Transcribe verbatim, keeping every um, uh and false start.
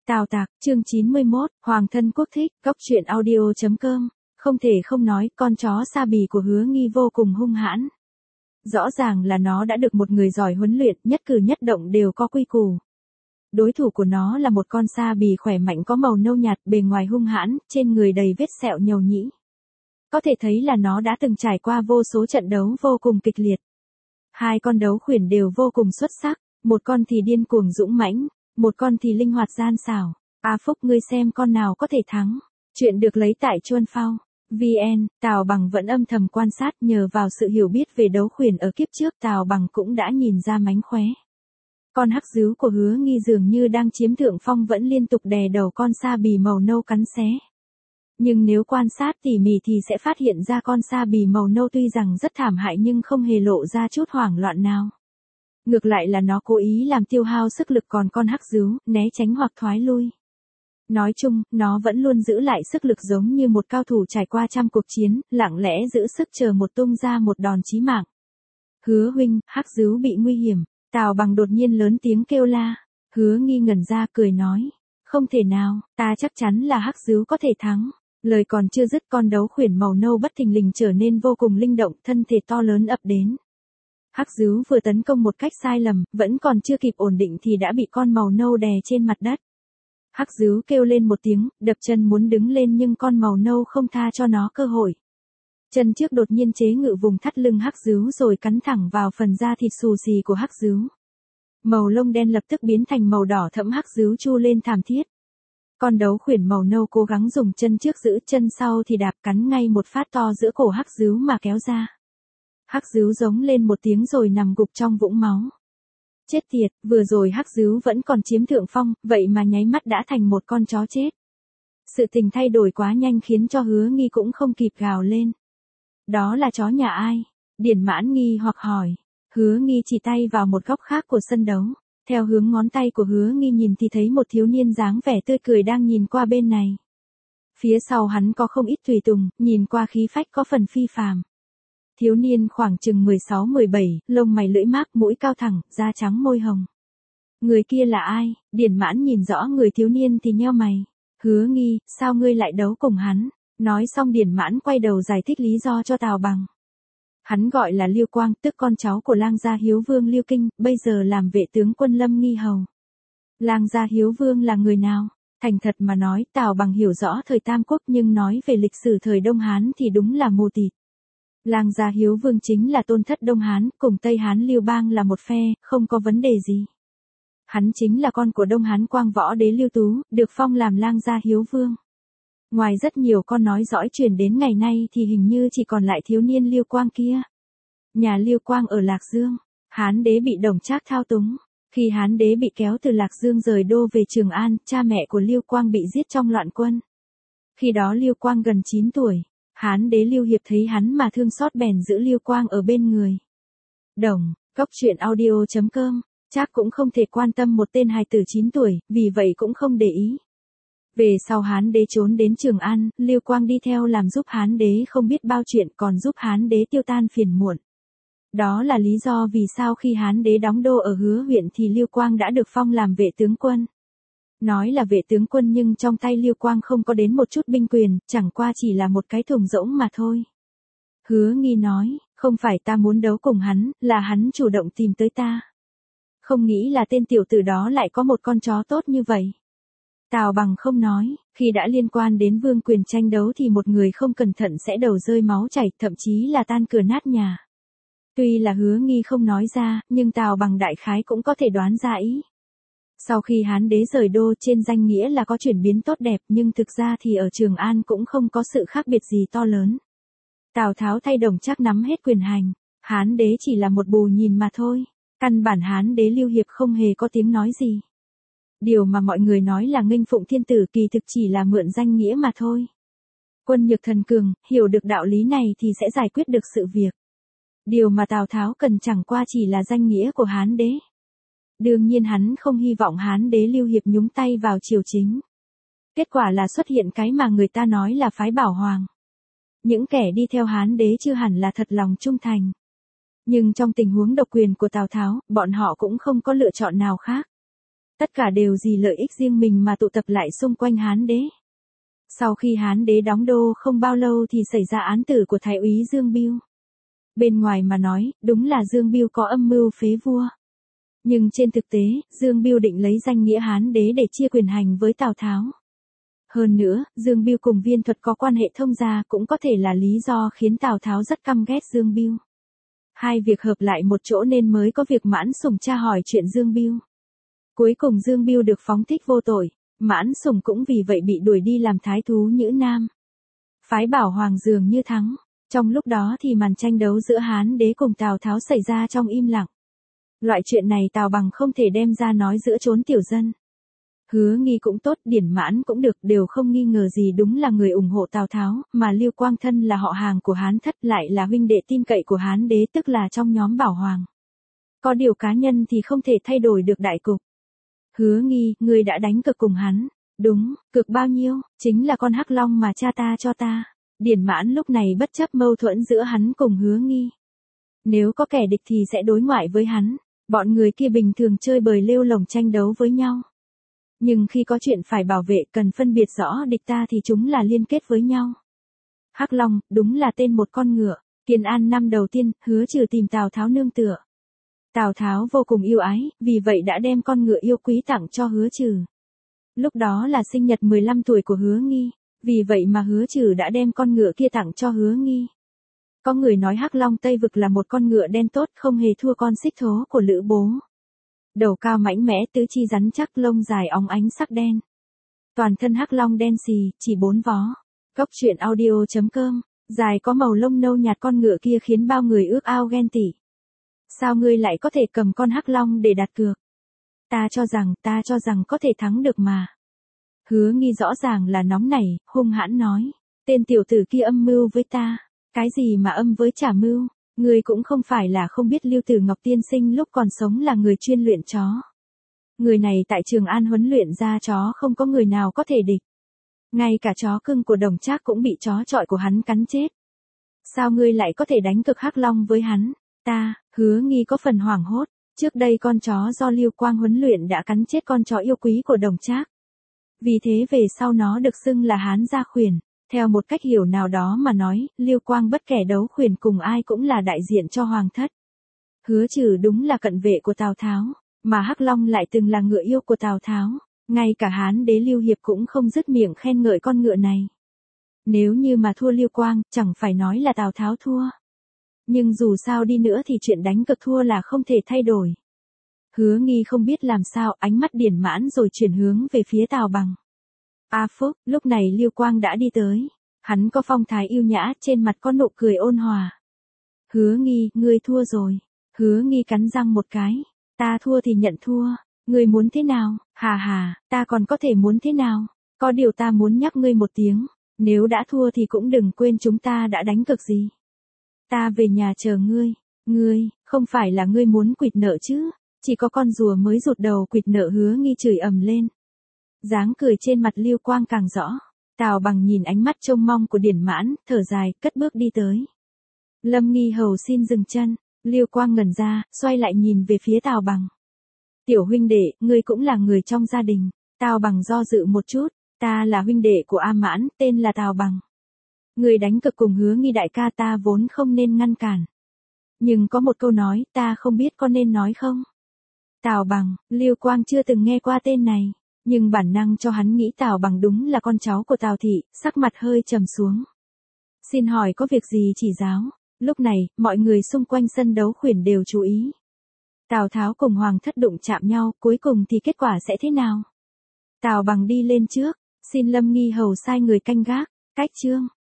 Tào Tạc, chương chín mươi mốt, Hoàng thân quốc thích, Cóc truyện audio chấm com. Không thể không nói, con chó Sa Bì của Hứa Nghi vô cùng hung hãn. Rõ ràng là nó đã được một người giỏi huấn luyện, nhất cử nhất động đều có quy củ. Đối thủ của nó là một con Sa Bì khỏe mạnh có màu nâu nhạt, bề ngoài hung hãn, trên người đầy vết sẹo nhầu nhĩ. Có thể thấy là nó đã từng trải qua vô số trận đấu vô cùng kịch liệt. Hai con đấu khuyển đều vô cùng xuất sắc, một con thì điên cuồng dũng mãnh, một con thì linh hoạt gian xảo. A Phúc, ngươi xem con nào có thể thắng. Chuyện được lấy tại Chuan Phao. vê en, Tào Bằng vẫn âm thầm quan sát, nhờ vào sự hiểu biết về đấu khuyển ở kiếp trước, Tào Bằng cũng đã nhìn ra mánh khóe. Con hắc dứu của Hứa Nghi dường như đang chiếm thượng phong, vẫn liên tục đè đầu con Sa Bì màu nâu cắn xé. Nhưng nếu quan sát tỉ mỉ thì sẽ phát hiện ra con Sa Bì màu nâu tuy rằng rất thảm hại nhưng không hề lộ ra chút hoảng loạn nào. Ngược lại là nó cố ý làm tiêu hao sức lực, còn con hắc dứu né tránh hoặc thoái lui. Nói chung, nó vẫn luôn giữ lại sức lực giống như một cao thủ trải qua trăm cuộc chiến, lặng lẽ giữ sức chờ một tung ra một đòn chí mạng. Hứa huynh, hắc dứu bị nguy hiểm. Tào Bằng đột nhiên lớn tiếng kêu la. Hứa Nghi ngẩn ra cười nói. Không thể nào, ta chắc chắn là hắc dứu có thể thắng. Lời còn chưa dứt, con đấu khuyển màu nâu bất thình lình trở nên vô cùng linh động, thân thể to lớn ập đến. Hắc dứu vừa tấn công một cách sai lầm, vẫn còn chưa kịp ổn định thì đã bị con màu nâu đè trên mặt đất. Hắc dứu kêu lên một tiếng, đập chân muốn đứng lên nhưng con màu nâu không tha cho nó cơ hội. Chân trước đột nhiên chế ngự vùng thắt lưng hắc dứu rồi cắn thẳng vào phần da thịt xù xì của hắc dứu. Màu lông đen lập tức biến thành màu đỏ thẫm, hắc dứu chu lên thảm thiết. Con đấu khuyển màu nâu cố gắng dùng chân trước giữ, chân sau thì đạp cắn ngay một phát to giữa cổ hắc dứu mà kéo ra. Hắc dứu giống lên một tiếng rồi nằm gục trong vũng máu. Chết tiệt, vừa rồi hắc dứu vẫn còn chiếm thượng phong, vậy mà nháy mắt đã thành một con chó chết. Sự tình thay đổi quá nhanh khiến cho Hứa Nghi cũng không kịp gào lên. Đó là chó nhà ai? Điển Mãn nghi hoặc hỏi. Hứa Nghi chỉ tay vào một góc khác của sân đấu. Theo hướng ngón tay của Hứa Nghi nhìn thì thấy một thiếu niên dáng vẻ tươi cười đang nhìn qua bên này. Phía sau hắn có không ít tùy tùng, nhìn qua khí phách có phần phi phàm. Thiếu niên khoảng chừng mười sáu mười bảy, lông mày lưỡi mác, mũi cao thẳng, da trắng môi hồng. Người kia là ai? Điển Mãn nhìn rõ người thiếu niên thì nheo mày. Hứa Nghi, sao ngươi lại đấu cùng hắn? Nói xong Điển Mãn quay đầu giải thích lý do cho Tào Bằng. Hắn gọi là Liêu Quang, tức con cháu của Lang gia Hiếu Vương Liêu Kinh, bây giờ làm vệ tướng quân Lâm Nghi hầu. Lang gia Hiếu Vương là người nào? Thành thật mà nói, Tào Bằng hiểu rõ thời Tam Quốc nhưng nói về lịch sử thời Đông Hán thì đúng là mù tịt. Lang gia Hiếu Vương chính là tôn thất Đông Hán, cùng Tây Hán Liêu Bang là một phe, không có vấn đề gì. Hắn chính là con của Đông Hán Quang Võ đế Liêu Tú, được phong làm Lang gia Hiếu Vương. Ngoài rất nhiều con nói dõi truyền đến ngày nay thì hình như chỉ còn lại thiếu niên Liêu Quang kia. Nhà Liêu Quang ở Lạc Dương, Hán đế bị Đồng Trác thao túng. Khi Hán đế bị kéo từ Lạc Dương rời đô về Trường An, cha mẹ của Liêu Quang bị giết trong loạn quân. Khi đó Liêu Quang gần chín tuổi. Hán đế Liêu Hiệp thấy hắn mà thương xót bèn giữ Liêu Quang ở bên người. Đồng, Cóc truyện audio chấm com, Trác cũng không thể quan tâm một tên hài tử chín tuổi, vì vậy cũng không để ý. Về sau Hán đế trốn đến Trường An, Liêu Quang đi theo làm giúp Hán đế không biết bao chuyện, còn giúp Hán đế tiêu tan phiền muộn. Đó là lý do vì sao khi Hán đế đóng đô ở Hứa huyện thì Liêu Quang đã được phong làm vệ tướng quân. Nói là vệ tướng quân nhưng trong tay Liêu Quang không có đến một chút binh quyền, chẳng qua chỉ là một cái thùng rỗng mà thôi. Hứa Nghi nói, không phải ta muốn đấu cùng hắn, là hắn chủ động tìm tới ta. Không nghĩ là tên tiểu tử đó lại có một con chó tốt như vậy. Tào Bằng không nói, khi đã liên quan đến vương quyền tranh đấu thì một người không cẩn thận sẽ đầu rơi máu chảy, thậm chí là tan cửa nát nhà. Tuy là Hứa Nghi không nói ra, nhưng Tào Bằng đại khái cũng có thể đoán ra ý. Sau khi Hán đế rời đô, trên danh nghĩa là có chuyển biến tốt đẹp nhưng thực ra thì ở Trường An cũng không có sự khác biệt gì to lớn. Tào Tháo thay Đồng Trác nắm hết quyền hành, Hán đế chỉ là một bù nhìn mà thôi. Căn bản Hán đế Liêu Hiệp không hề có tiếng nói gì. Điều mà mọi người nói là nghênh phụng thiên tử kỳ thực chỉ là mượn danh nghĩa mà thôi. Quân nhược thần cường, hiểu được đạo lý này thì sẽ giải quyết được sự việc. Điều mà Tào Tháo cần chẳng qua chỉ là danh nghĩa của Hán đế. Đương nhiên hắn không hy vọng Hán đế Liêu Hiệp nhúng tay vào triều chính. Kết quả là xuất hiện cái mà người ta nói là phái bảo hoàng. Những kẻ đi theo Hán đế chưa hẳn là thật lòng trung thành. Nhưng trong tình huống độc quyền của Tào Tháo, bọn họ cũng không có lựa chọn nào khác. Tất cả đều vì lợi ích riêng mình mà tụ tập lại xung quanh Hán đế. Sau khi Hán đế đóng đô không bao lâu thì xảy ra án tử của Thái úy Dương Bưu. Bên ngoài mà nói, đúng là Dương Bưu có âm mưu phế vua. Nhưng trên thực tế, Dương Bưu định lấy danh nghĩa Hán đế để chia quyền hành với Tào Tháo. Hơn nữa, Dương Bưu cùng Viên Thuật có quan hệ thông gia cũng có thể là lý do khiến Tào Tháo rất căm ghét Dương Bưu. Hai việc hợp lại một chỗ nên mới có việc Mãn Sủng tra hỏi chuyện Dương Bưu. Cuối cùng Dương Bưu được phóng thích vô tội, Mãn Sủng cũng vì vậy bị đuổi đi làm thái thú Nhữ Nam. Phái Bảo Hoàng dường như thắng. Trong lúc đó thì màn tranh đấu giữa Hán đế cùng Tào Tháo xảy ra trong im lặng. Loại chuyện này Tào Bằng không thể đem ra nói giữa chốn tiểu dân. Hứa Nghi cũng tốt, Điển Mãn cũng được, đều không nghi ngờ gì đúng là người ủng hộ Tào Tháo, mà Lưu Quang thân là họ hàng của Hán Thất lại là huynh đệ tin cậy của Hán đế, tức là trong nhóm Bảo Hoàng. Có điều cá nhân thì không thể thay đổi được đại cục. Hứa Nghi, ngươi đã đánh cược cùng hắn. Đúng, cược bao nhiêu? Chính là con hắc long mà cha ta cho ta. Điển Mãn lúc này bất chấp mâu thuẫn giữa hắn cùng Hứa Nghi. Nếu có kẻ địch thì sẽ đối ngoại với hắn. Bọn người kia bình thường chơi bời lêu lồng tranh đấu với nhau. Nhưng khi có chuyện phải bảo vệ cần phân biệt rõ địch ta thì chúng là liên kết với nhau. Hắc Long, đúng là tên một con ngựa. Kiên An năm đầu tiên, Hứa Trừ tìm Tào Tháo nương tựa. Tào Tháo vô cùng yêu ái, vì vậy đã đem con ngựa yêu quý tặng cho Hứa Trừ. Lúc đó là sinh nhật mười lăm tuổi của Hứa Nghi, vì vậy mà Hứa Trừ đã đem con ngựa kia tặng cho Hứa Nghi. Có người nói Hắc Long Tây Vực là một con ngựa đen tốt, không hề thua con Xích Thố của Lữ Bố. Đầu cao mãnh mẽ, tứ chi rắn chắc, lông dài óng ánh sắc đen. Toàn thân Hắc Long đen xì, chỉ bốn vó. Cốc truyện audio chấm com, dài có màu lông nâu nhạt, con ngựa kia khiến bao người ước ao ghen tị. Sao ngươi lại có thể cầm con Hắc Long để đặt cược? Ta cho rằng, ta cho rằng có thể thắng được mà. Hứa Nghi rõ ràng là nóng nảy, hung hãn nói. Tên tiểu tử kia âm mưu với ta. Cái gì mà âm với trả mưu? Ngươi cũng không phải là không biết Lưu Tử Ngọc tiên sinh lúc còn sống là người chuyên luyện chó. Người này tại Trường An huấn luyện ra chó không có người nào có thể địch. Ngay cả chó cưng của Đồng Trác cũng bị chó chọi của hắn cắn chết. Sao ngươi lại có thể đánh cực Hắc Long với hắn? Ta, Hứa Nghi có phần hoảng hốt. Trước đây con chó do Lưu Quang huấn luyện đã cắn chết con chó yêu quý của Đồng Trác. Vì thế về sau nó được xưng là Hán Gia Khuyển. Theo một cách hiểu nào đó mà nói, Lưu Quang bất kể đấu khuyển cùng ai cũng là đại diện cho Hoàng thất. Hứa Trừ đúng là cận vệ của Tào Tháo, mà Hắc Long lại từng là ngựa yêu của Tào Tháo. Ngay cả Hán đế Lưu Hiệp cũng không dứt miệng khen ngợi con ngựa này. Nếu như mà thua Lưu Quang, chẳng phải nói là Tào Tháo thua. Nhưng dù sao đi nữa thì chuyện đánh cược thua là không thể thay đổi. Hứa Nghi không biết làm sao, ánh mắt Điển Mãn rồi chuyển hướng về phía Tào Bằng. A Phúc, lúc này Lưu Quang đã đi tới. Hắn có phong thái yêu nhã, trên mặt có nụ cười ôn hòa. Hứa Nghi, ngươi thua rồi. Hứa Nghi cắn răng một cái. Ta thua thì nhận thua. Ngươi muốn thế nào? Hà hà, ta còn có thể muốn thế nào? Có điều ta muốn nhắc ngươi một tiếng. Nếu đã thua thì cũng đừng quên chúng ta đã đánh cược gì. Ta về nhà chờ ngươi. Ngươi, không phải là ngươi muốn quỵt nợ chứ? Chỉ có con rùa mới rụt đầu quỵt nợ. Hứa Nghi chửi ầm lên. Dáng cười trên mặt Lưu Quang càng rõ. Tào Bằng nhìn ánh mắt trông mong của Điển Mãn, thở dài, cất bước đi tới. Lâm Nghi Hầu xin dừng chân. Lưu Quang ngẩn ra, xoay lại nhìn về phía Tào Bằng. Tiểu huynh đệ, ngươi cũng là người trong gia đình. Tào Bằng do dự một chút. Ta là huynh đệ của A Mãn, tên là Tào Bằng. Ngươi đánh cược cùng Hứa Nghi đại ca, ta vốn không nên ngăn cản. Nhưng có một câu nói, ta không biết có nên nói không? Tào Bằng, Lưu Quang chưa từng nghe qua tên này. Nhưng bản năng cho hắn nghĩ Tào Bằng đúng là con cháu của Tào thị, sắc mặt hơi trầm xuống. Xin hỏi có việc gì chỉ giáo? Lúc này, mọi người xung quanh sân đấu khuyển đều chú ý. Tào Tháo cùng Hoàng thất đụng chạm nhau, cuối cùng thì kết quả sẽ thế nào? Tào Bằng đi lên trước, xin Lâm Nghi Hầu sai người canh gác, cách chương.